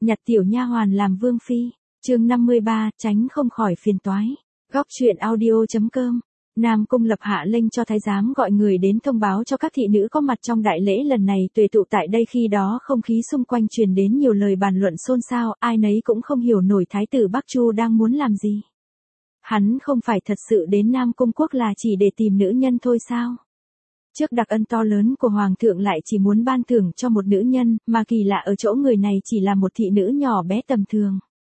Nhặt tiểu nha hoàn làm vương phi. Chương 53, tránh không khỏi phiền toái. Góc truyện audio.com. Nam Cung lập hạ lệnh cho thái giám gọi người đến thông báo cho các thị nữ có mặt trong đại lễ lần này tuệ tụ tại đây, khi đó không khí xung quanh truyền đến nhiều lời bàn luận xôn xao, ai nấy cũng không hiểu nổi thái tử Bắc Chu đang muốn làm gì. Hắn không phải thật sự đến Nam Cung quốc là chỉ để tìm nữ nhân thôi sao? Trước đặc ân to lớn của Hoàng thượng lại chỉ muốn ban thưởng cho một nữ nhân, mà kỳ lạ ở chỗ người này chỉ là một thị nữ nhỏ bé tầm thường.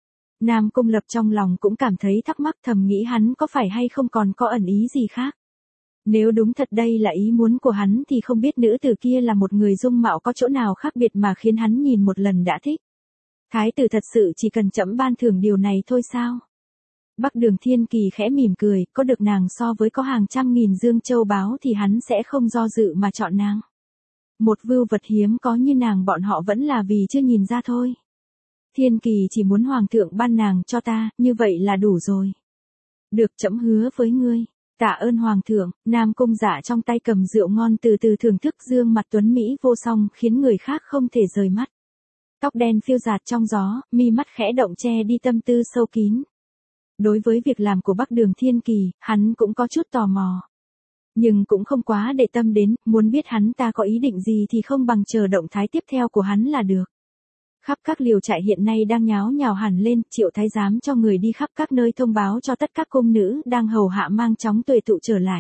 Nam Cung Lập trong lòng cũng cảm thấy thắc mắc, thầm nghĩ hắn có phải hay không còn có ẩn ý gì khác. Nếu đúng thật đây là ý muốn của hắn thì không biết nữ tử kia là một người dung mạo có chỗ nào khác biệt mà khiến hắn nhìn một lần đã thích. Thái tử thật sự chỉ cần trẫm ban thưởng điều này thôi sao? Bắc Đường Thiên Kỳ khẽ mỉm cười, có được nàng so với có hàng trăm nghìn dương châu báu thì hắn sẽ không do dự mà chọn nàng. Một vưu vật hiếm có như nàng bọn họ vẫn là vì chưa nhìn ra thôi. Thiên Kỳ chỉ muốn Hoàng thượng ban nàng cho ta, như vậy là đủ rồi. Được, trẫm hứa với ngươi. Tạ ơn Hoàng thượng. Nam Cung Dạ trong tay cầm rượu ngon từ từ thưởng thức, dương mặt tuấn Mỹ vô song khiến người khác không thể rời mắt. Tóc đen phiêu dạt trong gió, mi mắt khẽ động che đi tâm tư sâu kín. Đối với việc làm của Bắc Đường Thiên Kỳ, hắn cũng có chút tò mò. Nhưng cũng không quá để tâm đến, muốn biết hắn ta có ý định gì thì không bằng chờ động thái tiếp theo của hắn là được. Khắp các liều trại hiện nay đang nháo nhào hẳn lên, Triệu thái giám cho người đi khắp các nơi thông báo cho tất các cung nữ đang hầu hạ mang chóng tuệ tụ trở lại.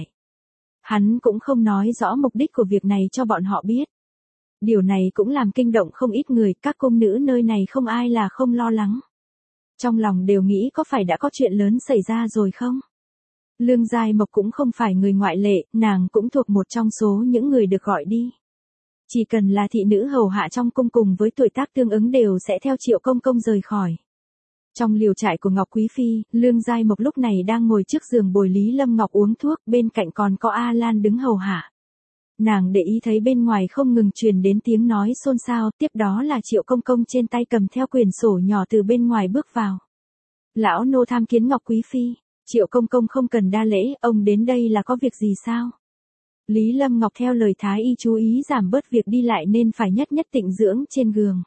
Hắn cũng không nói rõ mục đích của việc này cho bọn họ biết. Điều này cũng làm kinh động không ít người, các cung nữ nơi này không ai là không lo lắng. Trong lòng đều nghĩ có phải đã có chuyện lớn xảy ra rồi không? Lương Giai Mộc cũng không phải người ngoại lệ, nàng cũng thuộc một trong số những người được gọi đi. Chỉ cần là thị nữ hầu hạ trong cung cùng với tuổi tác tương ứng đều sẽ theo Triệu Công Công rời khỏi. Trong liều trại của Ngọc Quý Phi, Lương Giai Mộc lúc này đang ngồi trước giường bồi Lý Lâm Ngọc uống thuốc, bên cạnh còn có A Lan đứng hầu hạ. Nàng để ý thấy bên ngoài không ngừng truyền đến tiếng nói xôn xao, tiếp đó là Triệu Công Công trên tay cầm theo quyển sổ nhỏ từ bên ngoài bước vào. Lão nô tham kiến Ngọc Quý Phi. Triệu Công Công không cần đa lễ, ông đến đây là có việc gì sao? Lý Lâm Ngọc theo lời thái y chú ý giảm bớt việc đi lại nên phải nhất tịnh dưỡng trên giường.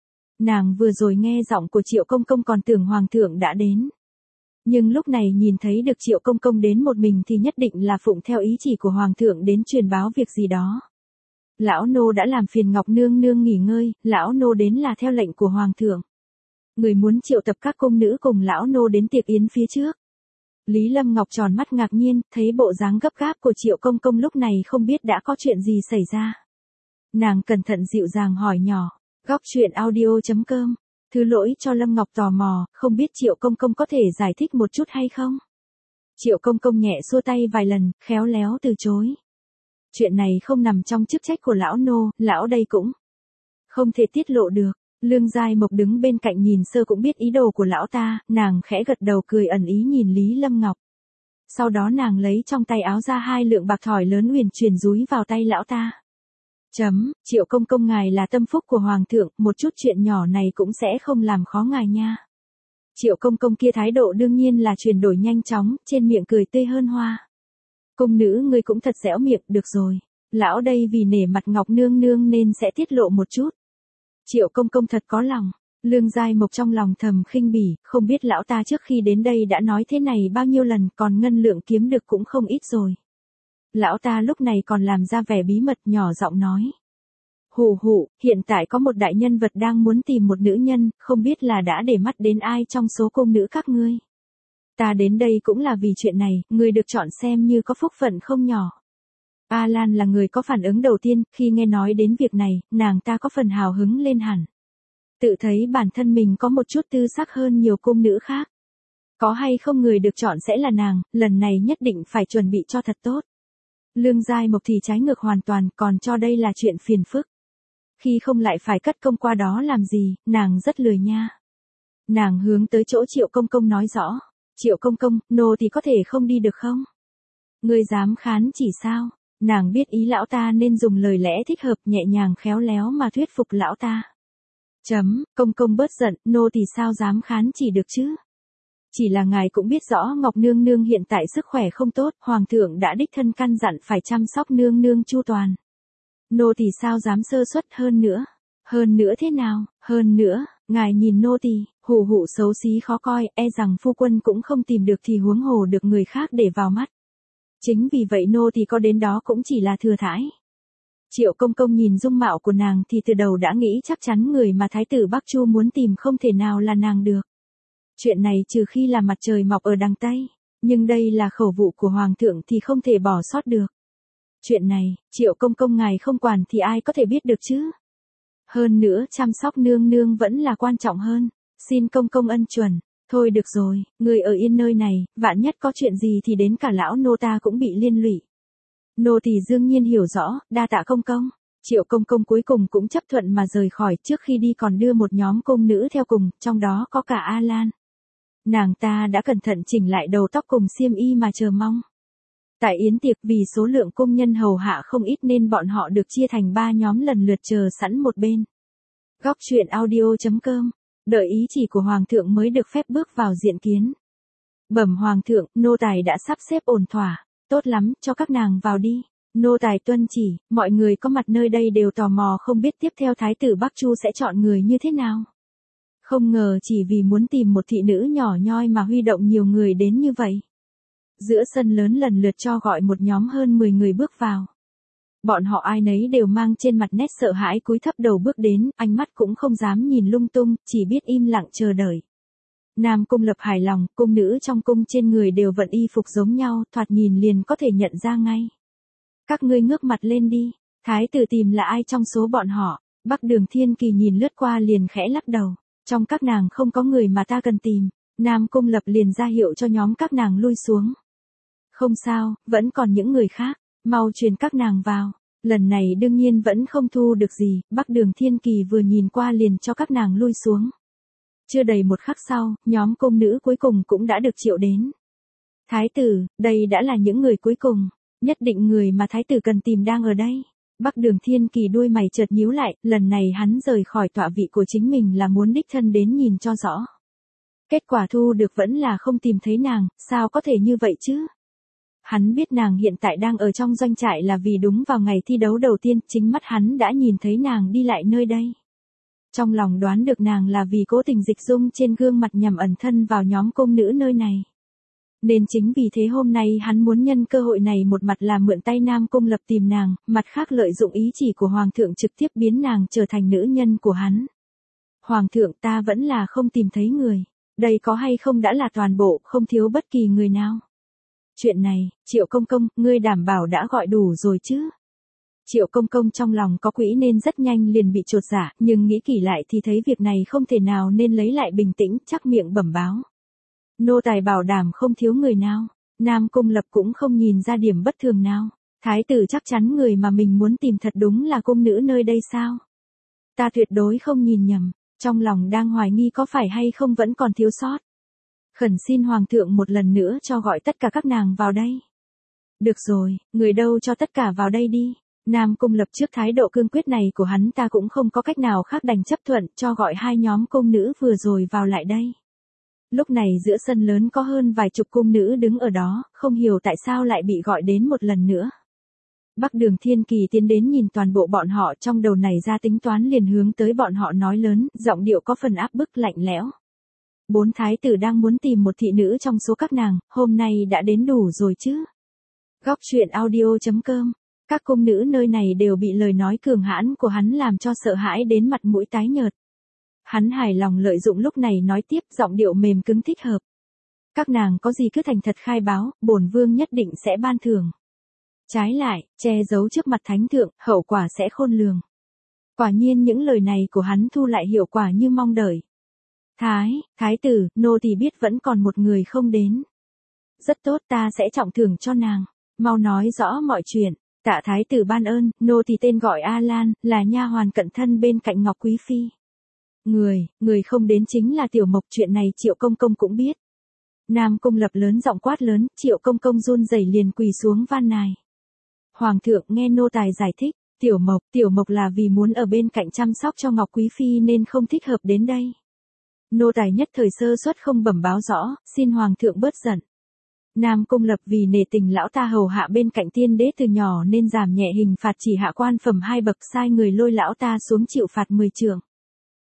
Nàng vừa rồi nghe giọng của Triệu Công Công còn tưởng Hoàng thượng đã đến. Nhưng lúc này nhìn thấy được Triệu Công Công đến một mình thì nhất định là phụng theo ý chỉ của Hoàng thượng đến truyền báo việc gì đó. Lão nô đã làm phiền Ngọc nương nương nghỉ ngơi, lão nô đến là theo lệnh của Hoàng thượng. Người muốn triệu tập các cung nữ cùng lão nô đến tiệc yến phía trước. Lý Lâm Ngọc tròn mắt ngạc nhiên, thấy bộ dáng gấp gáp của Triệu Công Công lúc này không biết đã có chuyện gì xảy ra. Nàng cẩn thận dịu dàng hỏi nhỏ, góc truyện audio.com. Thứ lỗi cho Lâm Ngọc tò mò, không biết Triệu Công Công có thể giải thích một chút hay không? Triệu Công Công nhẹ xua tay vài lần, khéo léo từ chối. Chuyện này không nằm trong chức trách của lão nô, lão đây cũng không thể tiết lộ được. Lương Giai Mộc đứng bên cạnh nhìn sơ cũng biết ý đồ của lão ta, nàng khẽ gật đầu cười ẩn ý nhìn Lý Lâm Ngọc. Sau đó nàng lấy trong tay áo ra 2 lượng bạc thỏi lớn uyển chuyển dúi vào tay lão ta. Triệu Công Công ngài là tâm phúc của Hoàng thượng, một chút chuyện nhỏ này cũng sẽ không làm khó ngài nha. Triệu Công Công kia thái độ đương nhiên là chuyển đổi nhanh chóng, trên miệng cười tươi hơn hoa. Cung nữ ngươi cũng thật dẻo miệng, được rồi. Lão đây vì nể mặt Ngọc nương nương nên sẽ tiết lộ một chút. Triệu Công Công thật có lòng. Lương Giai Mộc trong lòng thầm khinh bỉ, không biết lão ta trước khi đến đây đã nói thế này bao nhiêu lần, còn ngân lượng kiếm được cũng không ít rồi. Lão ta lúc này còn làm ra vẻ bí mật, nhỏ giọng nói. Hù, hiện tại có một đại nhân vật đang muốn tìm một nữ nhân, không biết là đã để mắt đến ai trong số cung nữ các ngươi. Ta đến đây cũng là vì chuyện này, người được chọn xem như có phúc phận không nhỏ. A Lan là người có phản ứng đầu tiên, khi nghe nói đến việc này, nàng ta có phần hào hứng lên hẳn. Tự thấy bản thân mình có một chút tư sắc hơn nhiều cung nữ khác. Có hay không người được chọn sẽ là nàng, lần này nhất định phải chuẩn bị cho thật tốt. Lương Giai Mộc thì trái ngược hoàn toàn, còn cho đây là chuyện phiền phức. Khi không lại phải cất công qua đó làm gì, nàng rất lười nha. Nàng hướng tới chỗ Triệu Công Công nói rõ. Triệu Công Công, nô thì có thể không đi được không? Ngươi dám khán chỉ sao? Nàng biết ý lão ta nên dùng lời lẽ thích hợp nhẹ nhàng khéo léo mà thuyết phục lão ta. Công công bớt giận, nô thì sao dám khán chỉ được chứ? Chỉ là ngài cũng biết rõ Ngọc nương nương hiện tại sức khỏe không tốt, Hoàng thượng đã đích thân căn dặn phải chăm sóc nương nương chu toàn. Nô thì sao dám sơ suất hơn nữa? Hơn nữa thế nào? Hơn nữa, Ngài nhìn nô tỳ, hủ hủ xấu xí khó coi, e rằng phu quân cũng không tìm được thì huống hồ được người khác để vào mắt. Chính vì vậy nô tỳ có đến đó cũng chỉ là thừa thãi. Triệu Công Công nhìn dung mạo của nàng thì từ đầu đã nghĩ chắc chắn người mà Thái tử Bắc Chu muốn tìm không thể nào là nàng được. Chuyện này trừ khi là mặt trời mọc ở đằng Tây, nhưng đây là khẩu vụ của Hoàng thượng thì không thể bỏ sót được. Chuyện này, Triệu Công Công ngài không quản thì ai có thể biết được chứ? Hơn nữa chăm sóc nương nương vẫn là quan trọng hơn, xin Công Công ân chuẩn. Thôi được rồi, người ở yên nơi này, vạn nhất có chuyện gì thì đến cả lão nô ta cũng bị liên lụy. Nô tỳ đương nhiên hiểu rõ, đa tạ Công Công. Triệu Công Công cuối cùng cũng chấp thuận mà rời khỏi, trước khi đi còn đưa một nhóm cung nữ theo cùng, trong đó có cả A Lan. Nàng ta đã cẩn thận chỉnh lại đầu tóc cùng xiêm y mà chờ mong. Tại yến tiệc vì số lượng công nhân hầu hạ không ít nên bọn họ được chia thành 3 nhóm lần lượt chờ sẵn một bên. Góc truyện audio.com, đợi ý chỉ của Hoàng thượng mới được phép bước vào diện kiến. Bẩm Hoàng thượng, nô tài đã sắp xếp ổn thỏa, tốt lắm, cho các nàng vào đi. Nô tài tuân chỉ, mọi người có mặt nơi đây đều tò mò không biết tiếp theo Thái tử Bắc Chu sẽ chọn người như thế nào. Không ngờ chỉ vì muốn tìm một thị nữ nhỏ nhoi mà huy động nhiều người đến như vậy. Giữa sân lớn lần lượt cho gọi một nhóm hơn 10 người bước vào. Bọn họ ai nấy đều mang trên mặt nét sợ hãi cúi thấp đầu bước đến, ánh mắt cũng không dám nhìn lung tung, chỉ biết im lặng chờ đợi. Nam Cung Lập hài lòng, cung nữ trong cung trên người đều vận y phục giống nhau, thoạt nhìn liền có thể nhận ra ngay. Các ngươi ngước mặt lên đi, thái tử tìm là ai trong số bọn họ? Bắc Đường Thiên Kỳ nhìn lướt qua liền khẽ lắc đầu, trong các nàng không có người mà ta cần tìm. Nam Cung Lập liền ra hiệu cho nhóm các nàng lui xuống. Không sao, vẫn còn những người khác, mau truyền các nàng vào. Lần này đương nhiên vẫn không thu được gì, Bắc Đường Thiên Kỳ vừa nhìn qua liền cho các nàng lui xuống. Chưa đầy một khắc sau, nhóm cung nữ cuối cùng cũng đã được triệu đến. Thái tử, đây đã là những người cuối cùng, nhất định người mà thái tử cần tìm đang ở đây. Bắc Đường Thiên Kỳ đuôi mày chợt nhíu lại, lần này hắn rời khỏi tọa vị của chính mình là muốn đích thân đến nhìn cho rõ. Kết quả thu được vẫn là không tìm thấy nàng, sao có thể như vậy chứ? Hắn biết nàng hiện tại đang ở trong doanh trại là vì đúng vào ngày thi đấu đầu tiên, chính mắt hắn đã nhìn thấy nàng đi lại nơi đây. Trong lòng đoán được nàng là vì cố tình dịch dung trên gương mặt nhằm ẩn thân vào nhóm cung nữ nơi này. Nên chính vì thế hôm nay hắn muốn nhân cơ hội này một mặt là mượn tay Nam Cung Lập tìm nàng, mặt khác lợi dụng ý chỉ của Hoàng thượng trực tiếp biến nàng trở thành nữ nhân của hắn. Hoàng thượng, ta vẫn là không tìm thấy người, đây có hay không đã là toàn bộ, không thiếu bất kỳ người nào. Chuyện này, Triệu Công Công, ngươi đảm bảo đã gọi đủ rồi chứ? Triệu Công Công trong lòng có quỹ nên rất nhanh liền bị chột dạ, nhưng nghĩ kỹ lại thì thấy việc này không thể nào nên lấy lại bình tĩnh, chắc miệng bẩm báo. Nô tài bảo đảm không thiếu người nào, Nam Cung Lập cũng không nhìn ra điểm bất thường nào. Thái tử chắc chắn người mà mình muốn tìm thật đúng là cung nữ nơi đây sao? Ta tuyệt đối không nhìn nhầm, trong lòng đang hoài nghi có phải hay không vẫn còn thiếu sót. Khẩn xin Hoàng thượng một lần nữa cho gọi tất cả các nàng vào đây. Được rồi, người đâu cho tất cả vào đây đi. Nam Cung Lập trước thái độ cương quyết này của hắn ta cũng không có cách nào khác đành chấp thuận cho gọi 2 nhóm cung nữ vừa rồi vào lại đây. Lúc này giữa sân lớn có hơn vài chục cung nữ đứng ở đó, không hiểu tại sao lại bị gọi đến một lần nữa. Bắc Đường Thiên Kỳ tiến đến nhìn toàn bộ bọn họ, trong đầu này ra tính toán liền hướng tới bọn họ nói lớn, giọng điệu có phần áp bức lạnh lẽo. 4 thái tử đang muốn tìm một thị nữ trong số các nàng, hôm nay đã đến đủ rồi chứ. Góc truyện audio.com, các cung nữ nơi này đều bị lời nói cường hãn của hắn làm cho sợ hãi đến mặt mũi tái nhợt. Hắn hài lòng lợi dụng lúc này nói tiếp, giọng điệu mềm cứng thích hợp. Các nàng có gì cứ thành thật khai báo, bổn vương nhất định sẽ ban thưởng. Trái lại, che giấu trước mặt thánh thượng, hậu quả sẽ khôn lường. Quả nhiên những lời này của hắn thu lại hiệu quả như mong đợi. Thái tử, nô tỳ biết vẫn còn một người không đến. Rất tốt, ta sẽ trọng thưởng cho nàng. Mau nói rõ mọi chuyện. Tạ thái tử ban ơn, nô tỳ tên gọi A Lan, là nha hoàn cận thân bên cạnh Ngọc Quý Phi. Người không đến chính là Tiểu Mộc, chuyện này Triệu Công Công cũng biết. Nam Cung Lập lớn giọng quát lớn, Triệu Công Công run rẩy liền quỳ xuống van nài. Hoàng thượng, nghe nô tài giải thích, Tiểu Mộc là vì muốn ở bên cạnh chăm sóc cho Ngọc Quý Phi nên không thích hợp đến đây. Nô tài nhất thời sơ suất không bẩm báo rõ, xin Hoàng thượng bớt giận. Nam Cung Lập vì nể tình lão ta hầu hạ bên cạnh tiên đế từ nhỏ nên giảm nhẹ hình phạt chỉ hạ quan phẩm 2 bậc, sai người lôi lão ta xuống chịu phạt 10 trượng.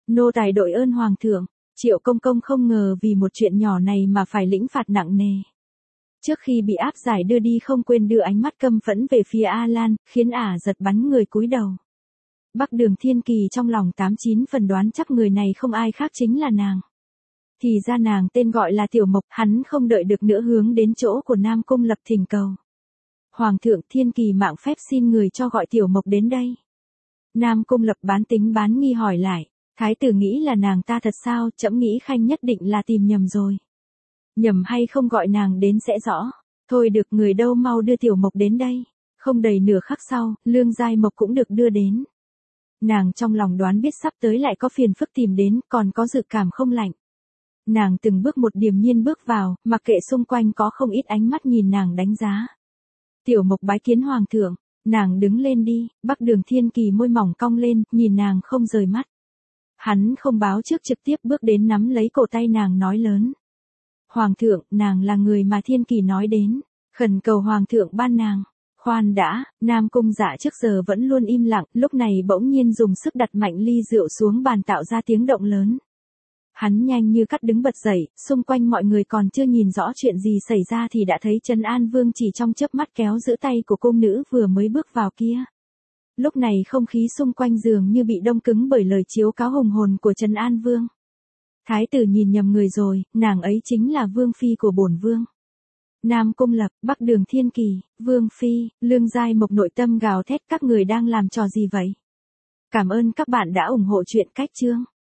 Nô tài đội ơn hoàng thượng. Triệu công công không ngờ vì một chuyện nhỏ này mà phải lĩnh phạt nặng nề. Trước khi bị áp giải đưa đi không quên đưa ánh mắt căm phẫn về phía A Lan, khiến ả giật bắn người cúi đầu. Bắc Đường Thiên Kỳ trong lòng 89 phần đoán chắc người này không ai khác chính là nàng. Thì ra nàng tên gọi là Tiểu Mộc, hắn không đợi được nữa hướng đến chỗ của Nam Cung Lập thỉnh cầu. Hoàng thượng, Thiên Kỳ mạng phép xin người cho gọi Tiểu Mộc đến đây. Nam Cung Lập bán tính bán nghi hỏi lại, thái tử nghĩ là nàng ta thật sao, trẫm nghĩ khanh nhất định là tìm nhầm rồi. Nhầm hay không gọi nàng đến sẽ rõ. Thôi được, người đâu mau đưa Tiểu Mộc đến đây. Không đầy nửa khắc sau, Lương Giai Mộc cũng được đưa đến. Nàng trong lòng đoán biết sắp tới lại có phiền phức tìm đến, còn có dự cảm không lành. Nàng từng bước một điềm nhiên bước vào, mặc kệ xung quanh có không ít ánh mắt nhìn nàng đánh giá. Tiểu Mộc bái kiến hoàng thượng, nàng đứng lên đi. Bắc Đường Thiên Kỳ môi mỏng cong lên, nhìn nàng không rời mắt. Hắn không báo trước trực tiếp bước đến nắm lấy cổ tay nàng nói lớn. Hoàng thượng, nàng là người mà Thiên Kỳ nói đến, khẩn cầu hoàng thượng ban nàng. Khoan đã, Nam Cung Dạ trước giờ vẫn luôn im lặng, lúc này bỗng nhiên dùng sức đặt mạnh ly rượu xuống bàn tạo ra tiếng động lớn. Hắn nhanh như cắt đứng bật dậy, xung quanh mọi người còn chưa nhìn rõ chuyện gì xảy ra thì đã thấy Trấn An Vương chỉ trong chớp mắt kéo giữ tay của cung nữ vừa mới bước vào kia. Lúc này không khí xung quanh dường như bị đông cứng bởi lời chiếu cáo hùng hồn của Trấn An Vương. Thái tử nhìn nhầm người rồi, nàng ấy chính là Vương Phi của bổn Vương. Nam Cung Lập, Bắc Đường Thiên Kỳ, Vương Phi, Lương Giai Mộc nội tâm gào thét, các người đang làm trò gì vậy? Cảm ơn các bạn đã ủng hộ chuyện Cách Chương.